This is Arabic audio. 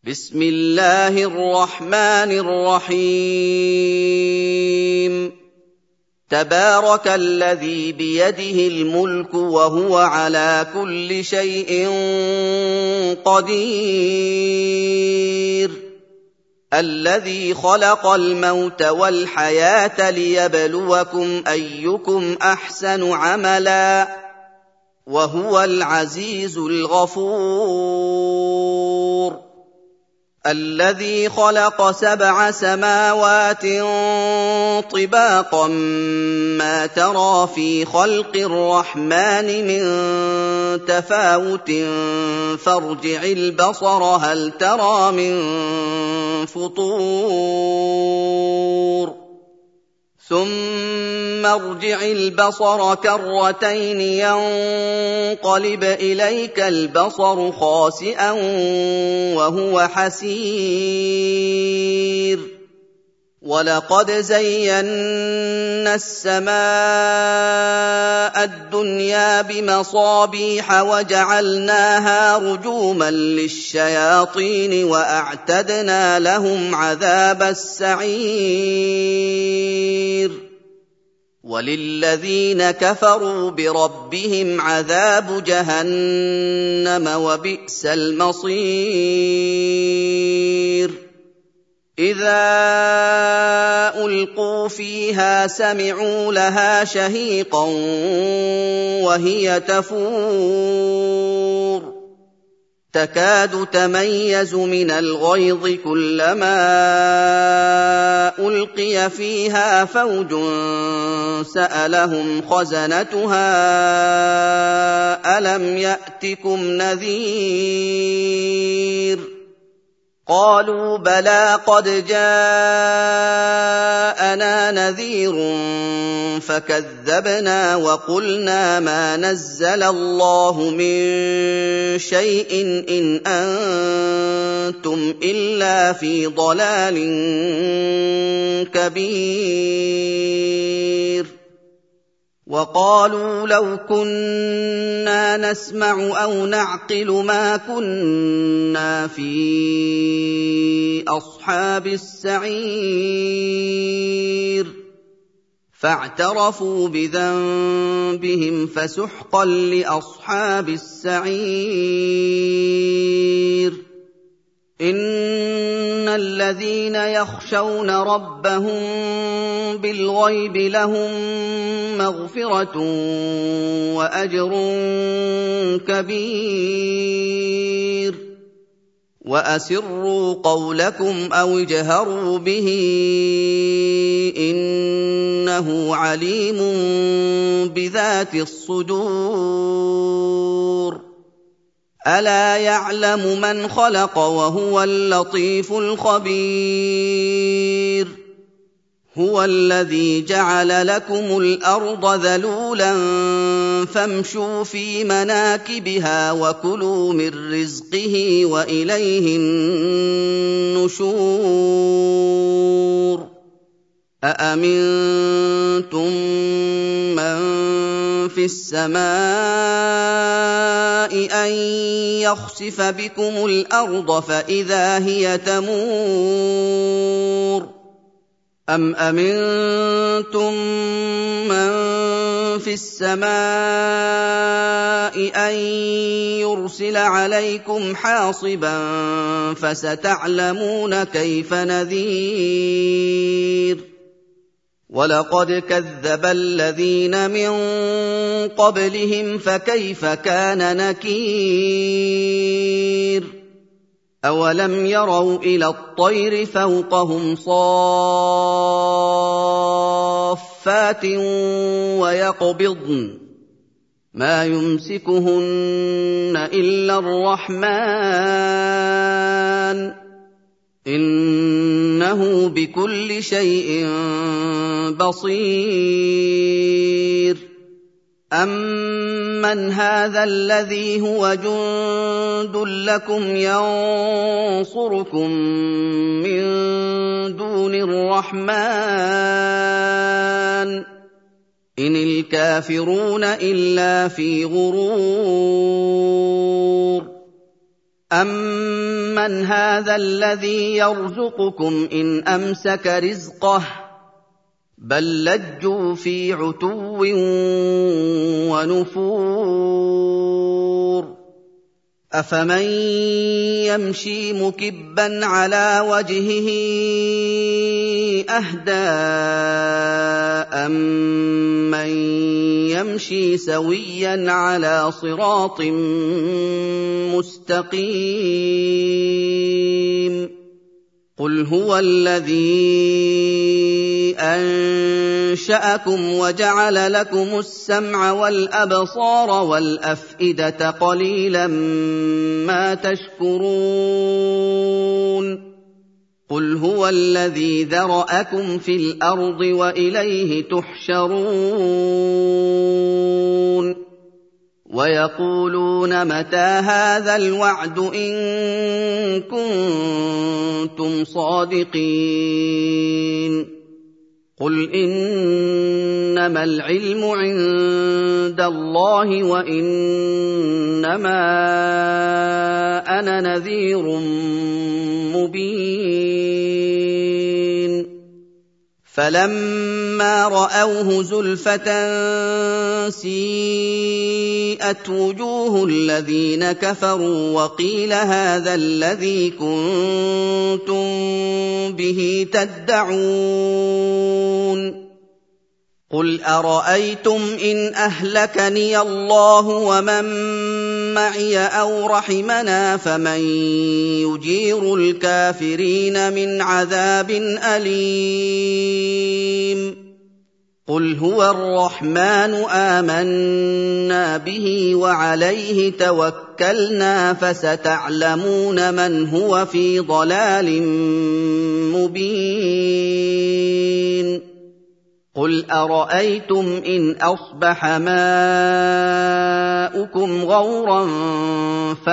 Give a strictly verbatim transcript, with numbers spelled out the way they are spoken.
بسم الله الرحمن الرحيم تبارك الذي بيده الملك وهو على كل شيء قدير الذي خلق الموت والحياة ليبلوكم أيكم أحسن عملا وهو العزيز الغفور الذي خلق سبع سماوات طباقا ما ترى في خلق الرحمن من تفاوت فارجع البصر هل ترى من فطور ثم ارجع البصر كرتين ينقلب إليك البصر خاسئا وهو حسير ولقد زينا السماء الدنيا بمصابيح وجعلناها رجوما للشياطين وأعتدنا لهم عذاب السعير وللذين كفروا بربهم عذاب جهنم وبئس المصير إذا ألقوا فيها سمعوا لها شهيقا وهي تفور تكاد تميز من الغيظ كلما ألقي فيها فوج سألهم خزنتها ألم يأتكم نذير قالوا بلى قد جاءنا نذير فكذبنا وقلنا ما نزل الله من شيء إن أنتم إلا في ضلال كبير وقالوا لو كنا نسمع أو نعقل ما كنا في أصحاب السعير فاعترفوا بذنبهم فسحقا لأصحاب السعير إن الذين يخشون ربهم بالغيب لهم مغفرة وأجر كبير وأسروا قولكم أو اجهروا به إنه عليم بذات الصدور ألا يعلم من خلق وهو اللطيف الخبير هو الذي جعل لكم الأرض ذلولا فامشوا في مناكبها وكلوا من رزقه وإليه النشور أأمنتم من في السماء أن يخسف بكم الأرض فإذا هي تمور أم أمنتم من في السماء أن يرسل عليكم حاصبا فستعلمون كيف نذير ولقد كذب الذين من قبلهم فكيف كان نكير أولم يروا إلى الطير فوقهم صافات ويقبضن ما يمسكهن إلا الرحمن إنه بكل شيء بصير أَمَّنْ هَٰذَا الَّذِي هُوَ جُندٌ لَّكُمْ يَنصُرُكُم مِّن دُونِ الرَّحْمَٰنِ ۚ إِنِ الْكَافِرُونَ إِلَّا فِي غُرُورٍ أَمَّنْ هَٰذَا الَّذِي يَرْزُقُكُمْ إِنْ أَمْسَكَ رِزْقَهُ بَل لَّجُّوا فِي عُتُوٍّ وَنُفُورٍ أَفَمَن يَمْشِي مُكِبًّا عَلَىٰ وَجْهِهِ أَهْدَىٰ أَمَّن يَمْشِي سَوِيًّا عَلَىٰ صِرَاطٍ مُّسْتَقِيمٍ قُلْ هُوَ الَّذِي أَنشَأَكُمْ وَجَعَلَ لَكُمُ السَّمْعَ وَالْأَبْصَارَ وَالْأَفْئِدَةَ قَلِيلًا مَّا تَشْكُرُونَ قُلْ هُوَ الَّذِي ذَرَأَكُمْ فِي الْأَرْضِ وَإِلَيْهِ تُحْشَرُونَ وَيَقُولُونَ مَتَىٰ هَٰذَا الْوَعْدُ إِن كُنتُمْ صَادِقِينَ قُلْ إِنَّمَا الْعِلْمُ عِندَ اللَّهِ وَإِنَّمَا أَنَا نَذِيرٌ مُّبِينٌ فَلَمَّا رَأَوْهُ زُلْفَةً سِيئَتْ وُجُوهُ الَّذِينَ كَفَرُوا وَقِيلَ هَٰذَا الَّذِي كُنتُم بِهِ تَدَّعُونَ قُلْ أَرَأَيْتُمْ إِنْ أَهْلَكَنِيَ اللَّهُ وَمَن مَّعِيَ أَوْ رَحِمَنَا فَمَن يُجِيرُ الْكَافِرِينَ مِنْ عَذَابٍ أَلِيمٍ قُلْ هُوَ الرَّحْمَٰنُ آمَنَّا بِهِ وَعَلَيْهِ تَوَكَّلْنَا فَسَتَعْلَمُونَ مَنْ هُوَ فِي ضَلَالٍ مُّبِينٍ قُلْ أَرَأَيْتُمْ إِنْ أَصْبَحَ مَاؤُكُمْ غَوْرًا فَمَن يَأْتِيكُم بِمَاءٍ